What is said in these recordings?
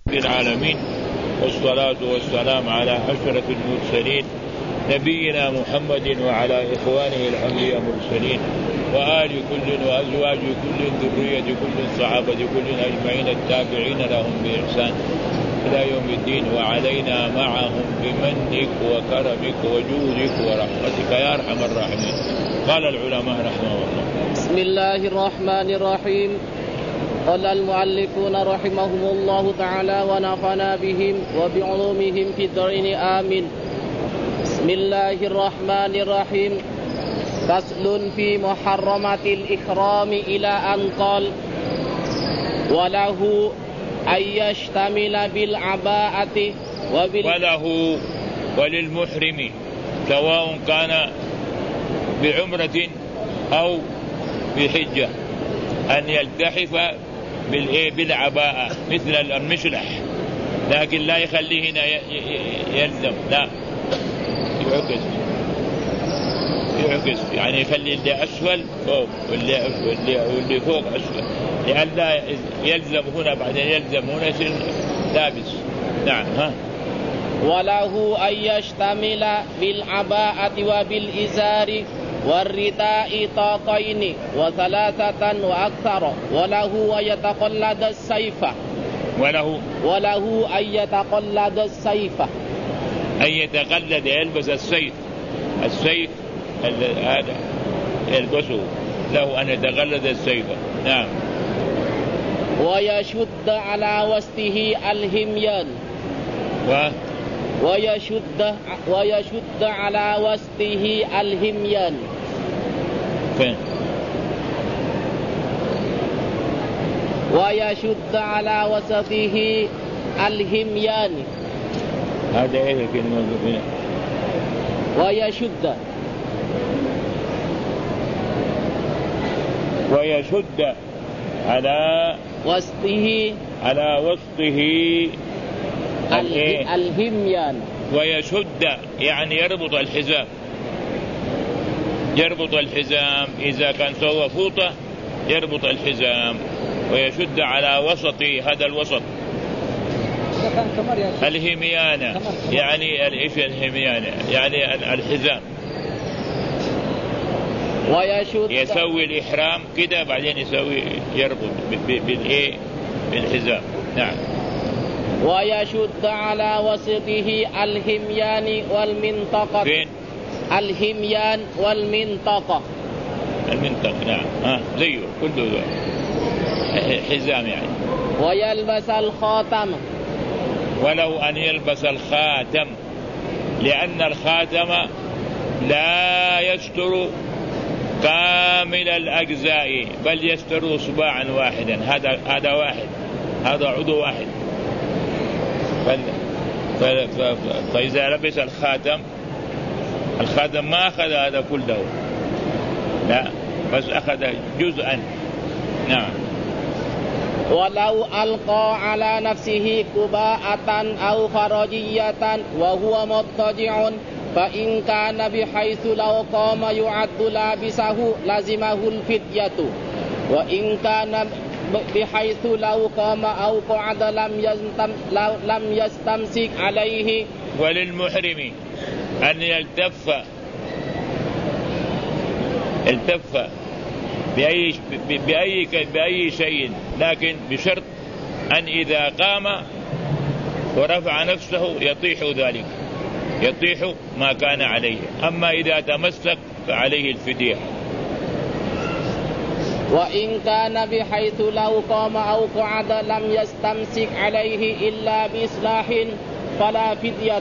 العالمين، والصلاة والسلام على أشرف المرسلين نبينا محمد وعلى إخوانه الأنبياء المرسلين وآل كل وأزواج كل ذرية كل صحابة كل أجمعين التابعين لهم بإحسان إلى يوم الدين، وعلينا معهم بمنك وكرمك وجودك ورحمتك يا أرحم الراحمين. قال العلماء رحمه الله. بسم الله الرحمن الرحيم. قال المؤلفون رحمهم الله تعالى ونفعنا بهم وبعلومهم في الدارين آمين. بسم الله الرحمن الرحيم. فصل في محرمات الإحرام إلى أن قال: وله أن يشتمل بالعباءة وله وللمحرم سواء كان بعمرة أو بحجة أن يلتحف بالعباءة مثل المشلح، لكن لا يخليه هنا يلزم، لا يعكس يعني يخلي اللي أسفل فوق واللي فوق أسفل، لأن يلزم هنا بعدين يلزم هنا يصير لابس. نعم. وله أن يشتمل بالعباءة وبالإزار والرداء طاقين وثلاثة وأكثر. وله أن يتقلد السيف. وله أن يتقلد السيف، أن يتقلد يلبس السيف هذا يلبسه، له أن يتقلد السيف. نعم. ويشد على وسطه الهميان ويشد على وسطه الهميان. فين؟ ويشد على وسطه الهميان. هذا ايه الكلمة هنا؟ ويشد على وسطه الهميان. ويشد يعني يربط الحزام إذا كان سوى فوطة يربط الحزام، ويشد على وسطه، هذا الوسط. الهميانة يعني الإيش؟ الهميانة يعني الحزام. يسوي الإحرام كده بعدين يربط بالحزام. نعم. ويشد على وسطه الهميان والمنطقة. فين؟ الهميان والمنطقة. نعم. زيه كله حزام يعني. ويلبس الخاتم. ولو أن يلبس الخاتم، لأن الخاتم لا يستر كامل الأجزاء بل يستر صباعا واحدا. هذا واحد، هذا عضو واحد. فإذا لبس الخاتم ما أخذ هذا كله، لا، بس أخذ جزءا. نعم. ولو ألقى على نفسه كباءة أو خرجية وهو مضطجع، فإن كان بحيث لو قام يعد لابسه لزمه الفدية، وإن كان بحيث لو قام أو قعد لم يستمسك عليه. وللمحرم أن يلتف بأي شيء، لكن بشرط أن إذا قام ورفع نفسه يطيح ذلك، يطيح ما كان عليه. أما إذا تمسك فعليه الفدية. وإن كان بحيث لو قام أو قعد لم يستمسك عليه إلا بإصلاح فلا فدية.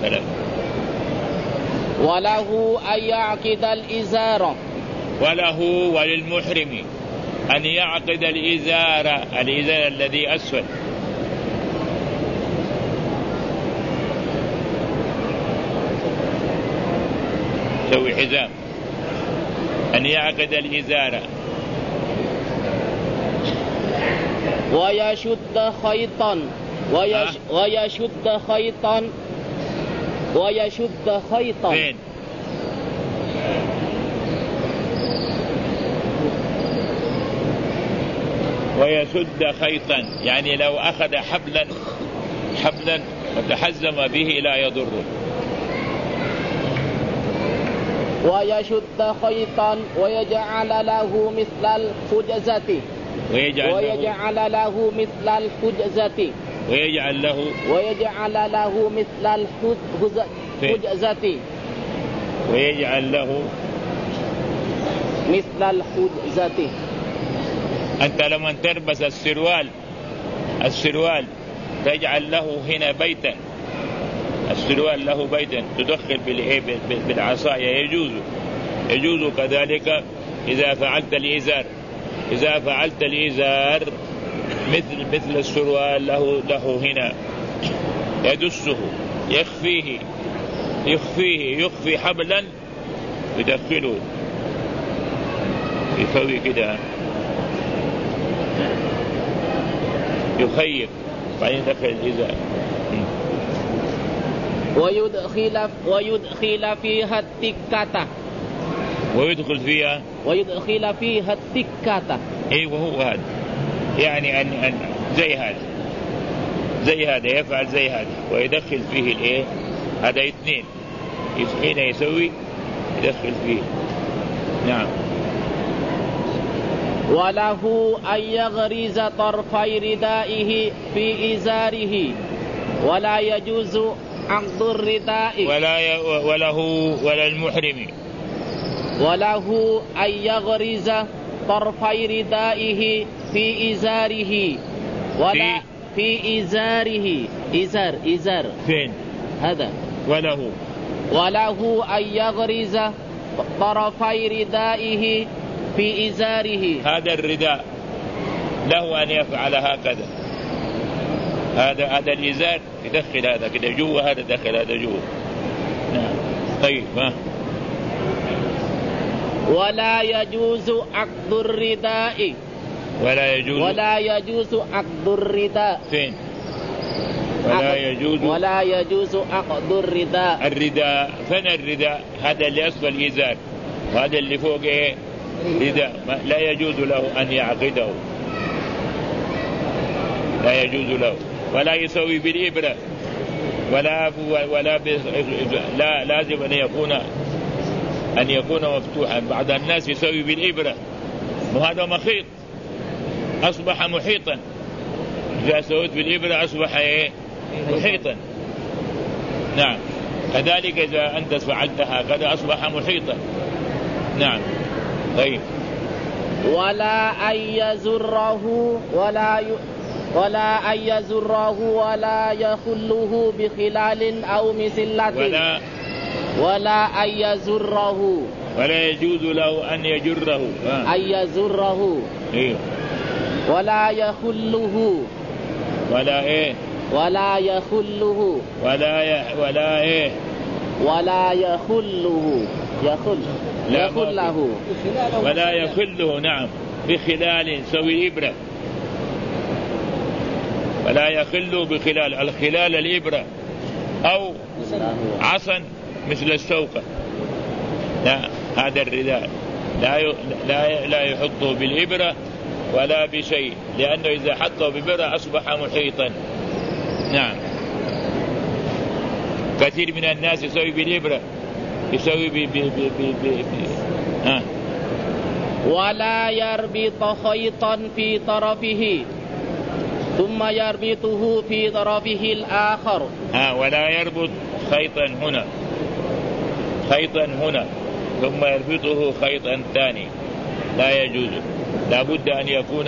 وله أن يعقد الإزار. وللمحرم أن يعقد الإزار الذي أسفل. سوي حزام، أن يعقد الإزار. ويشد خيطا. فين؟ ويشد خيطا، يعني لو أخذ حبلا حبلا وتحزم به لا يضره. ويشد خيطا ويجعل له مثل الحجزة ويجعل له مثل الحجزة ويجعل له مثل الحجزة ويجعل له مثل الحجزة. أنت لما تلبس السروال تجعل له هنا بيتا، السروال له بيتا تدخل بالعصاية، يجوز كذلك إذا فعلت الإزار مثل السروال له هنا يدسه يخفي حبلا يدخله، يسوي كده يخيف بعدين يدخل الإزار. ويدخل فيها التكة ويدخل فيها التكة. ايوه هو هذا، يعني أن زي هذا يفعل زي هذا ويدخل فيه الايه، هذا اثنين هنا يسوي يدخل فيه. نعم. وله أن يغرز طرفي ردائه في إزاره ولا يجوز عقد الرداء ولا المحرم وله أن يغرز طرفي ردائه في إزاره ولا في إزاره إزار فين هذا وله أن يغرز طرفي ردائه في إزاره. هذا الرداء له أن يفعل هكذا، هذا الإزار يدخل هذا كده جوا، هذا دخل هذا جوا. نعم. طيب ولا يجوز عقد الرداء ولا يجوز عقد الرداء. فين ولا يجوز عقد الرداء. فين الرداء؟ هذا اللي أسفل الإزار وهذا اللي فوق إيه رداء، لا يجوز له أن يعقده، لا يجوز له، ولا يسوي بالإبرة ولا لا لازم أن يكون مفتوحا. بعض الناس يسوي بالإبرة وهذا مخيط، أصبح محيطا. إذا سويت بالإبرة أصبح إيه محيطا. نعم. كذلك إذا أنت فعلت هكذا أصبح محيطا. نعم. طيب. ولا أن يزره ولا يخله بخلال أو مسلة ولا أن يزره ولا يجوز له أن يجره أن يزره إيه. ولا يخله ولا إيه ولا يخله ولا إيه ولا يخله ولا يخله. نعم. بخلال سوي إبرة، ولا يخل بخلال. الخلال الإبرة أو عصا مثل السوقة. لا، هذا الرداء لا يحطه بالإبرة ولا بشيء، لأنه إذا حطه بإبرة أصبح محيطا. نعم. كثير من الناس يسوي بالإبرة، يسوي ولا يربط خيطا في طرفه ثم يربطه في طرفه الآخر. ولا يربط خيطا هنا ثم يربطه خيطا ثاني، لا يجوز. لا بد أن يكون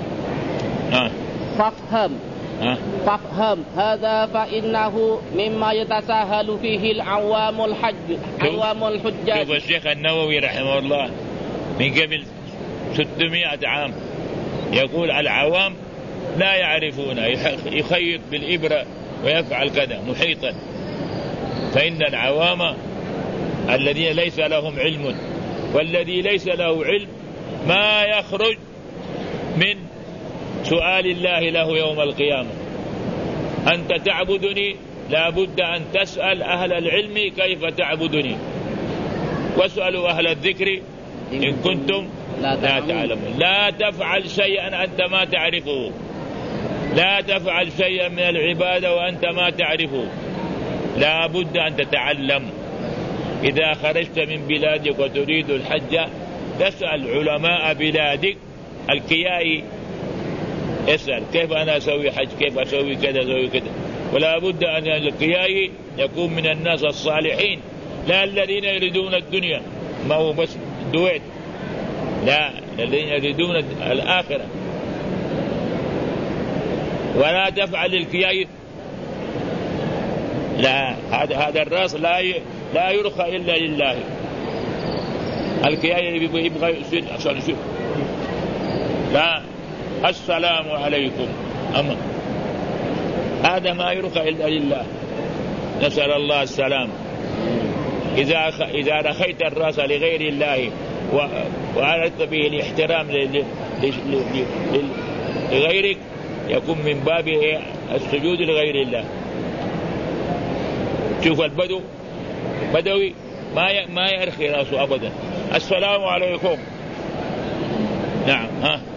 فافهم هذا فإنه مما يتساهل فيه العوام الحجاج. شوف الشيخ النووي رحمه الله من قبل 600 عام يقول العوام لا يعرفون، يخيط بالإبرة ويفعل كذا محيطا. فإن العوام الذين ليس لهم علم، والذي ليس له علم ما يخرج من سؤال الله له يوم القيامة. أنت تعبدني، لا بد أن تسأل أهل العلم كيف تعبدني، واسألوا أهل الذكر إن كنتم لا تعلمون. لا تفعل شيئا أنت ما تعرفه، لا تفعل شيئا من العبادة وأنت ما تعرفه، لا بد أن تتعلم. إذا خرجت من بلادك وتريد الحج تسأل علماء بلادك الكيائي، اسأل كيف أنا أسوي حج، كيف أسوي كذا أسوي كذا. ولا بد أن الكيائي يكون من الناس الصالحين، لا الذين يريدون الدنيا، ما هو بس دويت، لا الذين يريدون الآخرة. ولا تفعل الكيائي، لا هذا الرأس لا يرخى إلا لله. الكيائي يبغى يصير عشان يشوف، لا السلام عليكم، أما هذا ما يرخى إلا لله، نسأل الله السلام. إذا رخيت الرأس لغير الله وأردت به الاحترام لغيرك يكون من باب السجود لغير الله. شوف بدوي ما يرخي رأسه أبدا، السلام عليكم. نعم.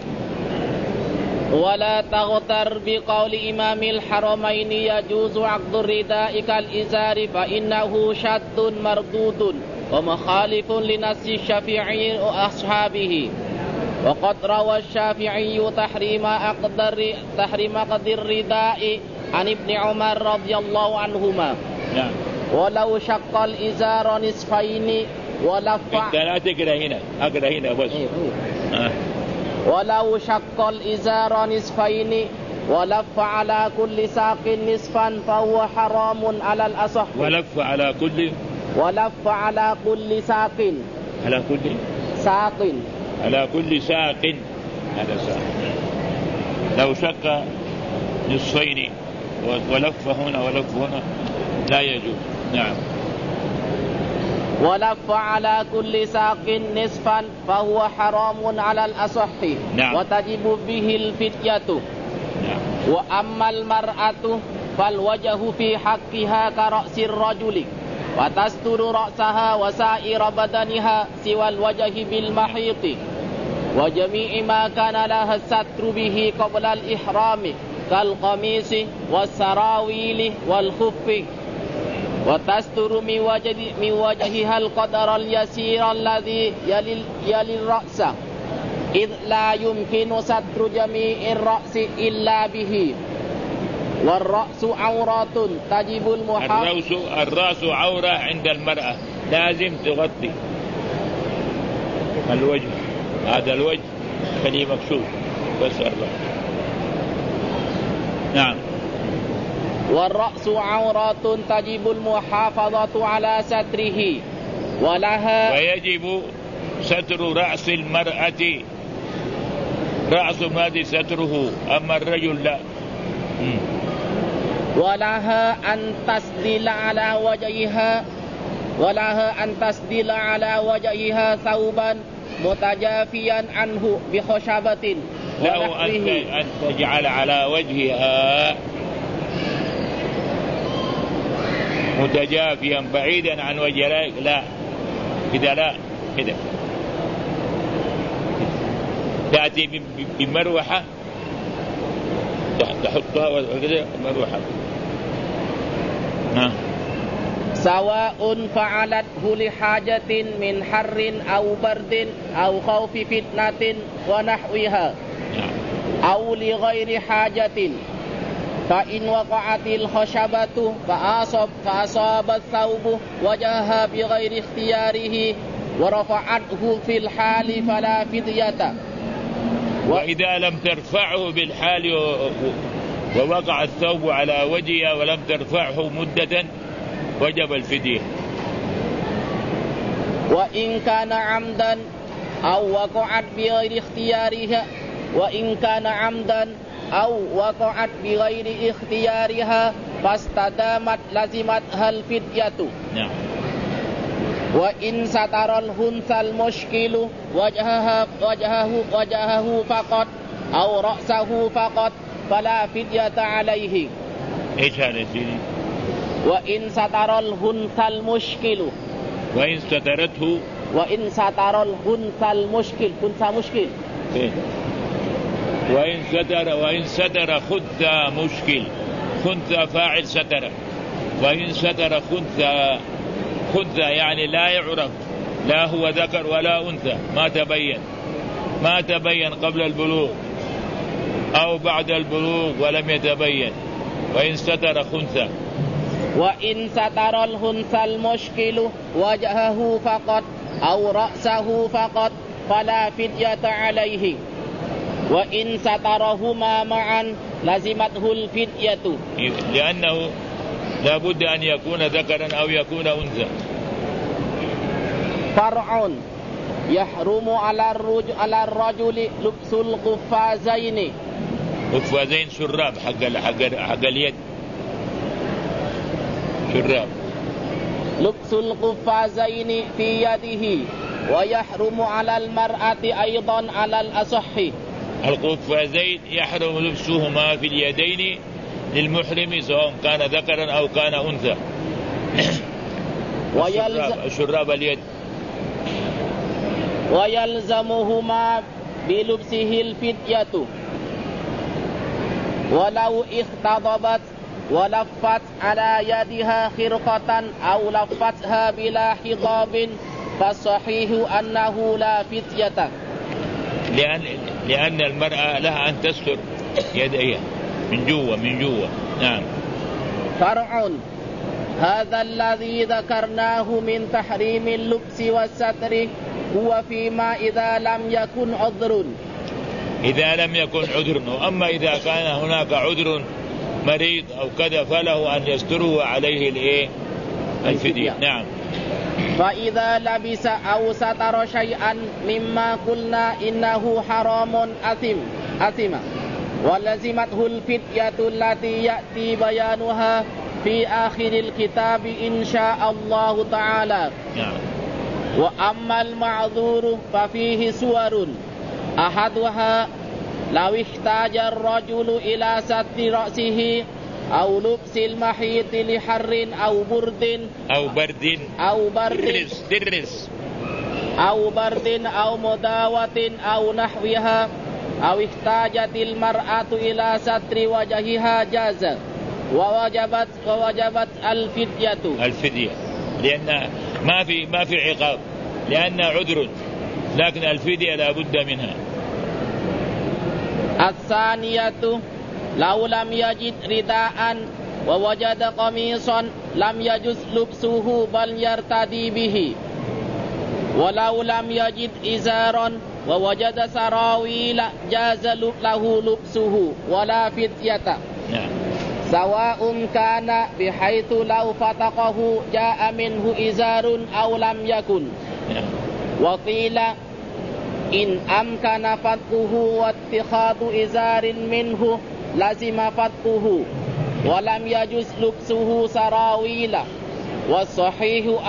ولا تغتر بقول إمام الحرمين يجوز عقد الرداء كالإزار فإنه شد مردود ومخالف لنص الشافعي وأصحابه. وقد روى الشافعي تحريم عقد الرداء عن ابن عمر رضي الله عنهما. ولو شق الإزار نصفين ولف، لا تقرأ هنا، أقرأ هنا بس. ولو شق الإزار نصفين ولف على كل ساق نصفا فهو حرام على الأصح. ولف على كل ساق، على كل ساق، على كل ساق، هذا ساق. لو شق نصفين ولف هنا ولف هنا لا يجوز. نعم. ولف على كل ساق نصفا فهو حرام على الأصح. نعم. وتجب به الفدية. نعم. وأما المرأة فالوجه في حقها كرأس الرجل، وتستر رأسها وسائر بدنها سوى الوجه بالمحيط وجميع ما كان لها الستر به قبل الإحرام كالقميص والسراويل والخف. وتستر من وجهها القدر اليسير الذي يلي الرأس، إذ لا يمكن ستر جميع الرأس إلا به. والرأس عورات تجب الرأس عورة عند المرأة، لازم تغطي الوجه، هذا الوجه خليه مكشوف بس الرأس. نعم. والرأس عورات تجب المحافظة على ستره ولها، ويجب ستر رأس المرأة، رأس ماذا ستره، أما الرجل لا. ولها أن تسدل على وجهها ثوبا متجافيا عنه بخشبة له أن تجعل على وجهها متجافيا بعيدا عن وجهها، لا كذا، لا كذا. تأتي بمروحة تحطها وكذا مروحة. سواء فعلته لحاجة من حر أو برد أو خوف فتنة ونحوها أو لغير حاجة. فإن وقعت الخشبة فأصاب الثوب وجهها بغير اختياره ورفعته في الحال فلا فدية. وإذا لم ترفعه بالحال ووقع الثوب على وجهها ولم ترفعه مدة وجب الفدية. وإن كان عمدا أو وقعت بغير اختيارها، فاستدامت لزمتها الفدية. نعم. وإن ستر الأنثى المشكل وجهه فقط أو رأسه فقط فلا فدية عليه. إيش هذا سيدي؟ وإن ستر الأنثى المشكل، وإن سترته، وإن ستر الأنثى المشكل، أنثى مشكل، وإن ستر خنثى مشكل. خنثى فاعل ستر، وإن ستر خنثى يعني لا يعرف، لا هو ذكر ولا أنثى، ما تبين قبل البلوغ أو بعد البلوغ ولم يتبين. وإن ستر خنثى. وإن ستر الخنثى المشكل وجهه فقط أو رأسه فقط فلا فدية عليه، وإن سترهما معا لزمته الفدية، لأنه لا بد أن يكون ذكرا أو يكون أنثى. فرع: يحرم على الرجل لبس القفازين. قفازين شراب حق اليد، شراب. لبس القفازين في يده، ويحرم على المرأة أيضا على الأصح. القفازين يحرم لبسهما في اليدين للمحرم سواء كان ذكرا أو كان أنثى. شراب اليد. ويلزمهما بلبسه الفدية ولو اختضبت ولفت على يدها خرقة أو لفتها بلا حضاب فالصحيح أنه لا فدية، لأن المرأة لها أن تستر يديها من جوا. نعم. فرع: هذا الذي ذكرناه من تحريم اللبس والستر هو فيما إذا لم يكن عذر. أما إذا كان هناك عذر مريض أو كذا فله أن يستره عليه الفدية. نعم. فإذا لبس أو ستر شيئا مما قلنا إنه حرام أثم ولزمته الفدية التي يأتي بيانها في آخر الكتاب إن شاء الله تعالى. نعم. وأما المعذور ففيه صور: أحدها لو احتاج الرجل إلى ستر رأسه أو لبس المحيط لحر أو برد أو مداوة أو نحوها، أو احتاجت المرأة إلى ستر وجهها جاز ووجبت الفدية، لأن ما في عقاب لأن عذر، لكن الفدية لا بد منها. الثانية لو لم يجد رداء ووجد قميصا لم يجوز لبسه بل يرتدي به، ولو لم يجد إزارا ووجد سراويل جاز له لبسه ولا فدية. سواء كان بحيث لو فتقه جاء منه إزار أو لم يكن. وقيل إن أمكن فتقه واتخاذ إزار منه لزم فتقه ولم يجوز لبسه سراويل، والصحيح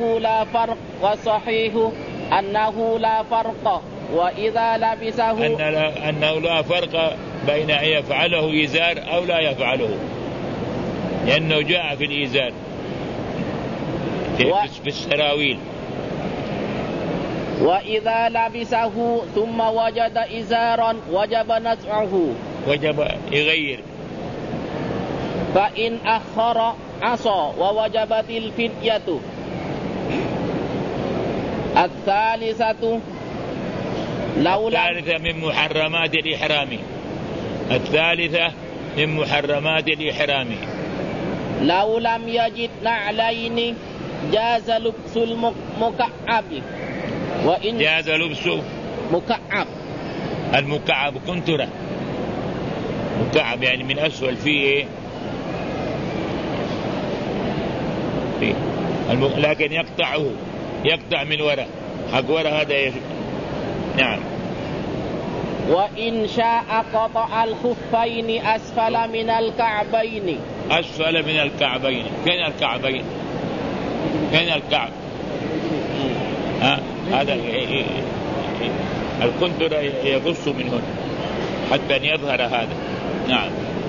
أنه لا فرق وإذا لبسه أنه لا فرق بين أن يفعله إزار أو لا يفعله، لأنه جاء في الإزار في السراويل. وإذا لبسه ثم وجد إزارا وجب نزعه، وجب يغير. فإن أخر عصى ووجبت الفدية. الثالثة من محرمات الإحرام. لو لم يجد نعلين جاز لبس المكعب. وإن جاز لبس مكعب. المكعب كنترة، مكعب يعني من أسفل فيه لكن يقطع من وراء حق وراء هذا نعم. وإن شاء قطع الخفين أسفل من الكعبين. فين الكعبين؟ فين الكعب؟ هذا الكنتر يقص من هنا حتى أن يظهر هذا. نعم.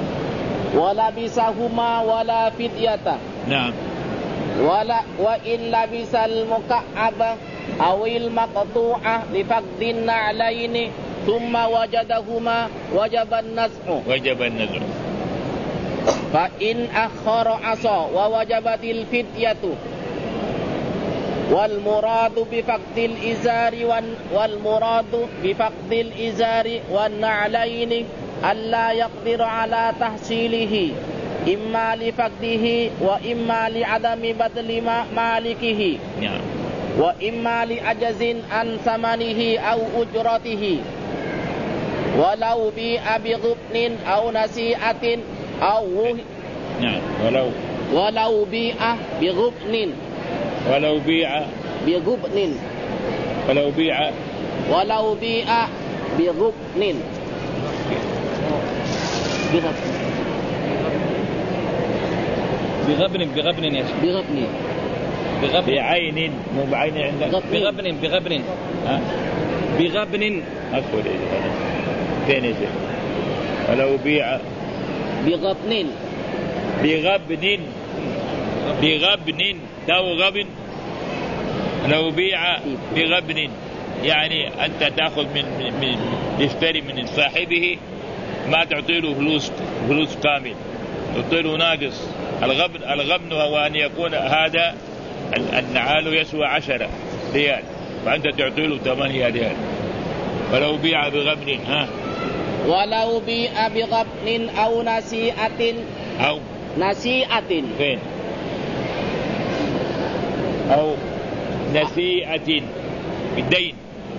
ولبسهما ولا فدية. نعم. وإن لبس المكعب أو المقطوع لفقد النعلين ثم وجدهما وجب النزع. فإن أخر عصى ووجبت الفدية. والمراد بفقد الإزار والنعلين ألا يقدر على تحصيله إما لفقده وإما لعدم بذل مالكه وإما لعجز عن ثمنه أو أجرته. ولو بيع بغبن أو نسيئة أو ولو بيع بغبن بغبن يا شيخ. بعين مو بعين عندك. بغبن أقول فين يجي؟ ولو بيع بغبن داو غبن. لو بيع بغبن يعني أنت تأخذ من يشتري من صاحبه ما تعطيله فلوس كامل، تعطيله ناقص. الغبن هو أن يكون هذا النعال يسوى 10 ريال فأنت تعطيله 8 ريال. ولو بيع بغبن ولو بيع بغبن أو نسيئة فين؟ أو نسيئة بالدين.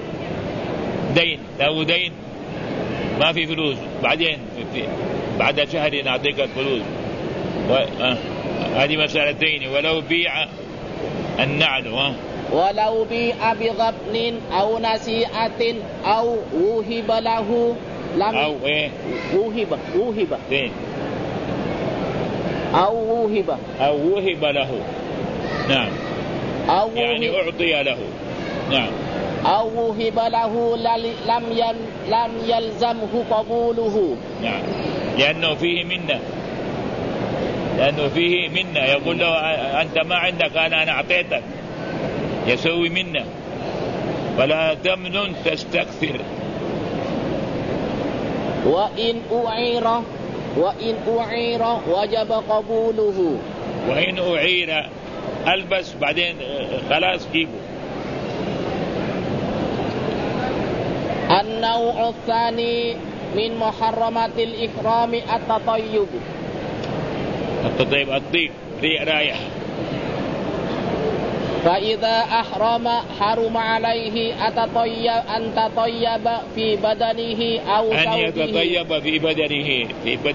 لو دين ما في فلوس بعدين بعد شهر نعطيك الفلوس. هذه مسألتين. ولو بيع النعل ولو بيع بغبن أو نسيئة أو وهب له أو إيه؟ وهب فين؟ أو وهب له. نعم. يعني أعطي له. نعم. أو وهب له لم يلزمه قبوله. نعم. لأنه فيه منة يقول له أنت ما عندك أنا أعطيتك يسوي منة ولا تمنن تستكثر. وإن أعير وجب قبوله. وإن أعير ألبس بعدين خلاص جيبه. النوع الثاني من محرمات الإكرام الطيب رائحة. فإذا أحرم حرم عليه أن تطيب في بدنه أو ثوبه. أن يتطيب في بدنه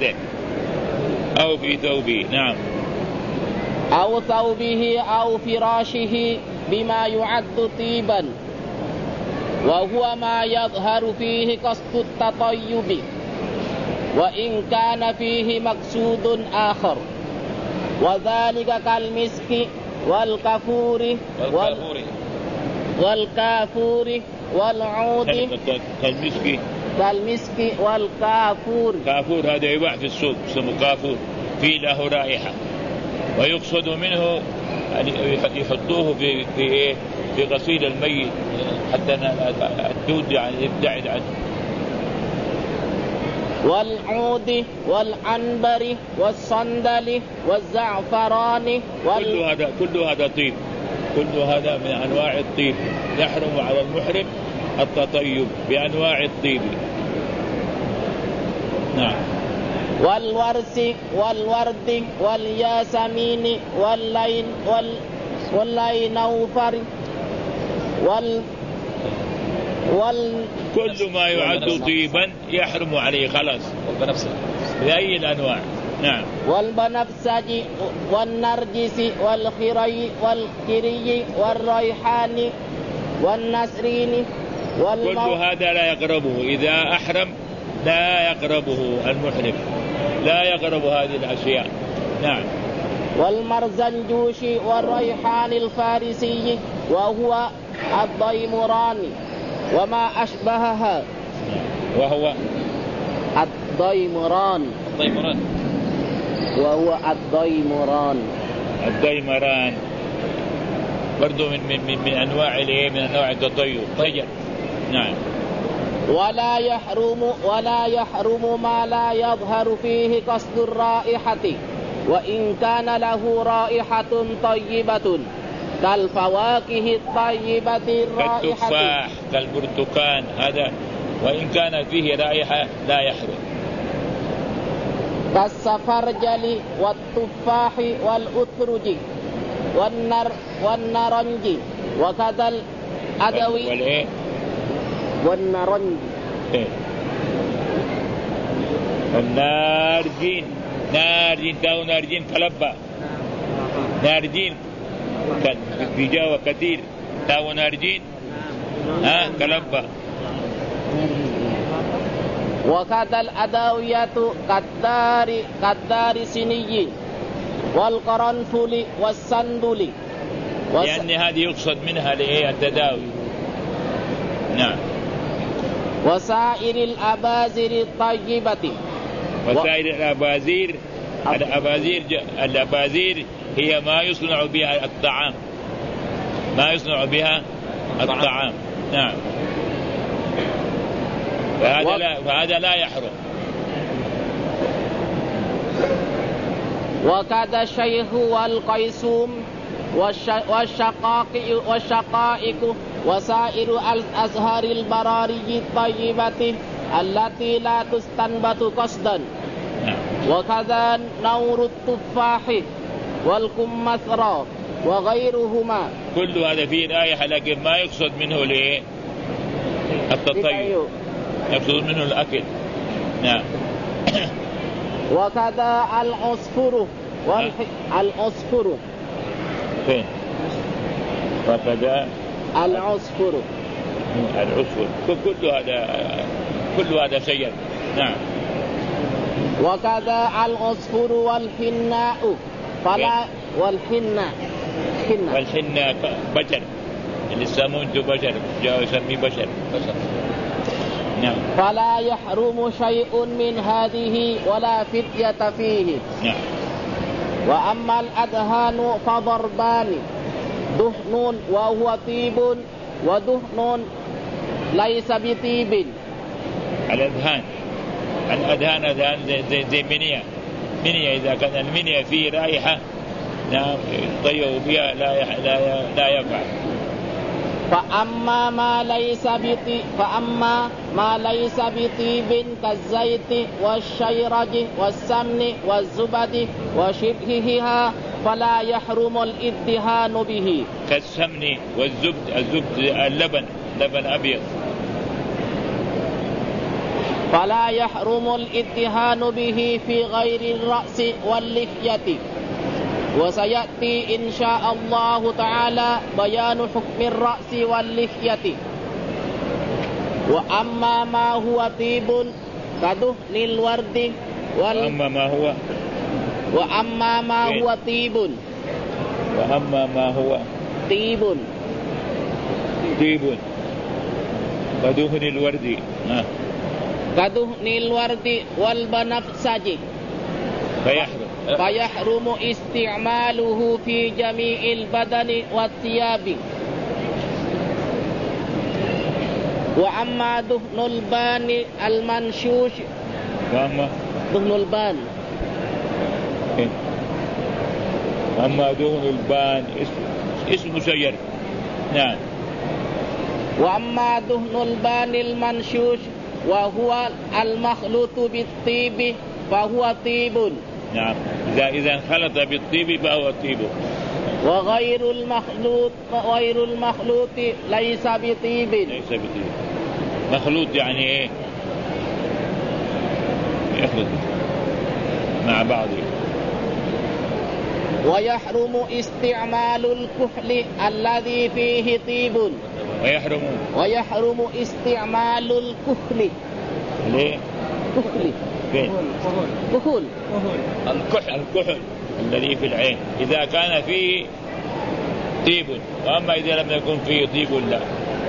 أو في ثوبه. نعم. أو ثوبه أو فراشه بما يعد طيبا وهو ما يظهر فيه قصد التطيب وإن كان فيه مقصود آخر وذلك كالمسك والكافور والعود. كالمسك والكافور. كافور هذا يباع في السوق اسمه كافور فيه له رائحة ويقصد منه أن يحطوه في غسيل الميت حتى الدود يعني يبتعد عنه. والعود والعنبر والصندل والزعفران كل هذا طيب. كل هذا من أنواع الطيب. يحرم على المحرم التطيب بأنواع الطيب. نعم. والورد والياسمين واللينوفر كل ما يعد طيبا يحرم عليه خلاص. بأي الأنواع. نعم. والبنفسج والنرجس والخري والريحان والنسرين كل هذا لا يقربه إذا أحرم. لا يقربه المحرم. لا يقرب هذه الأشياء. نعم. والمرزنجوش والريحان الفارسي وهو الضيمران وما أشبهها. وهو الضيمران وهو الضيمران برضو من أنواع من أنواع التطيب. طيب. نعم. ولا يحرم ما لا يظهر فيه قصد الرائحة وإن كان له رائحة طيبة كالفواكه الطيبة الرائحة كالتفاح كالبرتقال هذا وإن كان فيه رائحة لا يحرم. كالسفرجل والتفاح والأترج والنرنج وكذا الأدوي والنرنج والنارجين تاو نارجين كلبا نارجين بجاوة كثير تاو نارجين كلبا وكذا الأدوية كالدار سني والقرنفل والسندل لأن هذه يقصد منها التداوي. نعم. وسائر الأبازر الطيبة وسائر الأبازير هي ما يصنع بها الطعام نعم. فهذا لا يحرم. وكذا الشيخ والقيسوم والشقائق وسائر الأزهار البراري الطيبة التي لا تستنبت قصدا. وكذا نور التفاح والكمثرى وغيرهما كل هذا فيه رائحة لكن ما يقصد منه التطيب يقصد منه الأكل. نعم. وكذا العصفر العصفر فين؟ وكذا العصفر كل هذا شيء. نعم. وكذا العصفر والحناء والحناء بشر اللي يسمونه بشر جاء يسميه بشر. نعم. فلا يحرم شيء من هذه ولا فتية فيه. نعم. وأما الأدهان فضربان دهن وهو طيب ودهن ليس بطيب. الأدهان زي منية إذا كان المنية فيه رائحة نعم طيبوا بها لا يفعل. فأما ما ليس بطيب كالزيت والشيرج والسمن والزبد وشبهها فلا يحرم الادهان به. كالسمن والزبد اللبن أبيض فلا يحرم الادهان به في غير الرأس واللحية. وسيأتي إن شاء الله تعالى بيان حكم الرأس واللحية. وأما ما هو طيب كدهن الورد وأما ما هو طيب كدهن الورد والبنفسج فيحرم استعماله في جميع البدن والثياب. وأما دهن البان المنشوش دهن البان أما دهن البان اسم شجر. نعم. وأما دهن البان المنشوش وهو المخلوط بالطيب فهو طيب. نعم. إذا انخلط بالطيب فهو طيب. وغير المخلوط ليس بطيب. مخلوط يعني ايه؟ يخلط مع بعضه. ويحرم استعمال الكحل الذي فيه طيب. ويحرم استعمال الكحل. ليه؟ كحل فين؟ الكحل الذي في العين إذا كان فيه طيب، وأما إذا لم يكن فيه طيب لا.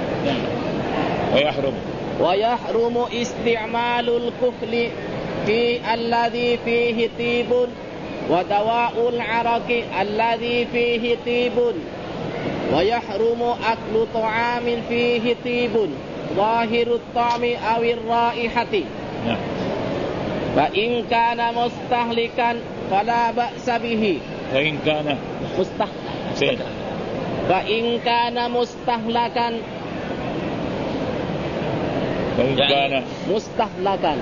ويحرم استعمال الكحل في الذي فيه طيب ودواء العرق الذي فيه طيب. ويحرم أكل طعام فيه طيب ظاهر الطعم أو الرائحة. نعم. فإن كان مستهلكا فلا بأس به. فإن كان فإن كان مستهلكا مستهلك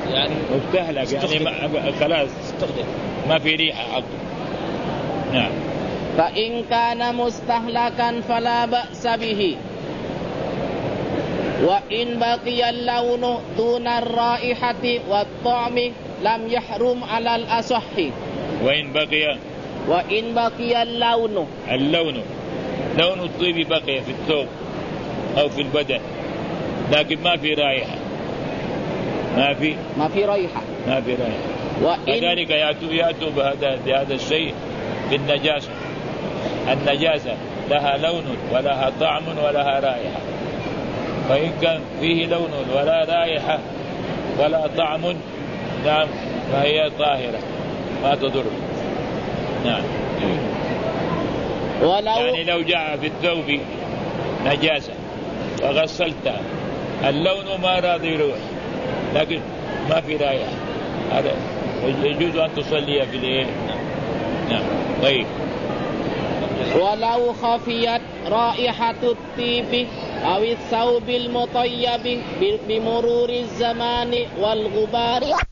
يعني خلاص ما في ريحة حق. نعم. فإن كان مستهلكا فلا بأس به. وإن بقي اللون دون الرائحة والطعم لم يحرم على الأصح. وإن بقي اللون لون الطيب بقي في الثوب أو في البدن لكن ما في رائحة ما في رائحة. كذلك يأتوا بهذا الشيء بالنجاسة. النجاسة لها لون ولها طعم ولها رائحة، فإن كان فيه لون ولا رائحة ولا طعم نعم فهي طاهرة ما تضر. نعم. يعني لو جاء في الثوب نجاسة وغسلتها اللون ما راضي يروح لكن ما في رائحة هذا يجوز أن تصلي في الإيه. نعم. طيب. ولو خفيت رائحة الطيب أو الثوب المطيب بمرور الزمان والغبار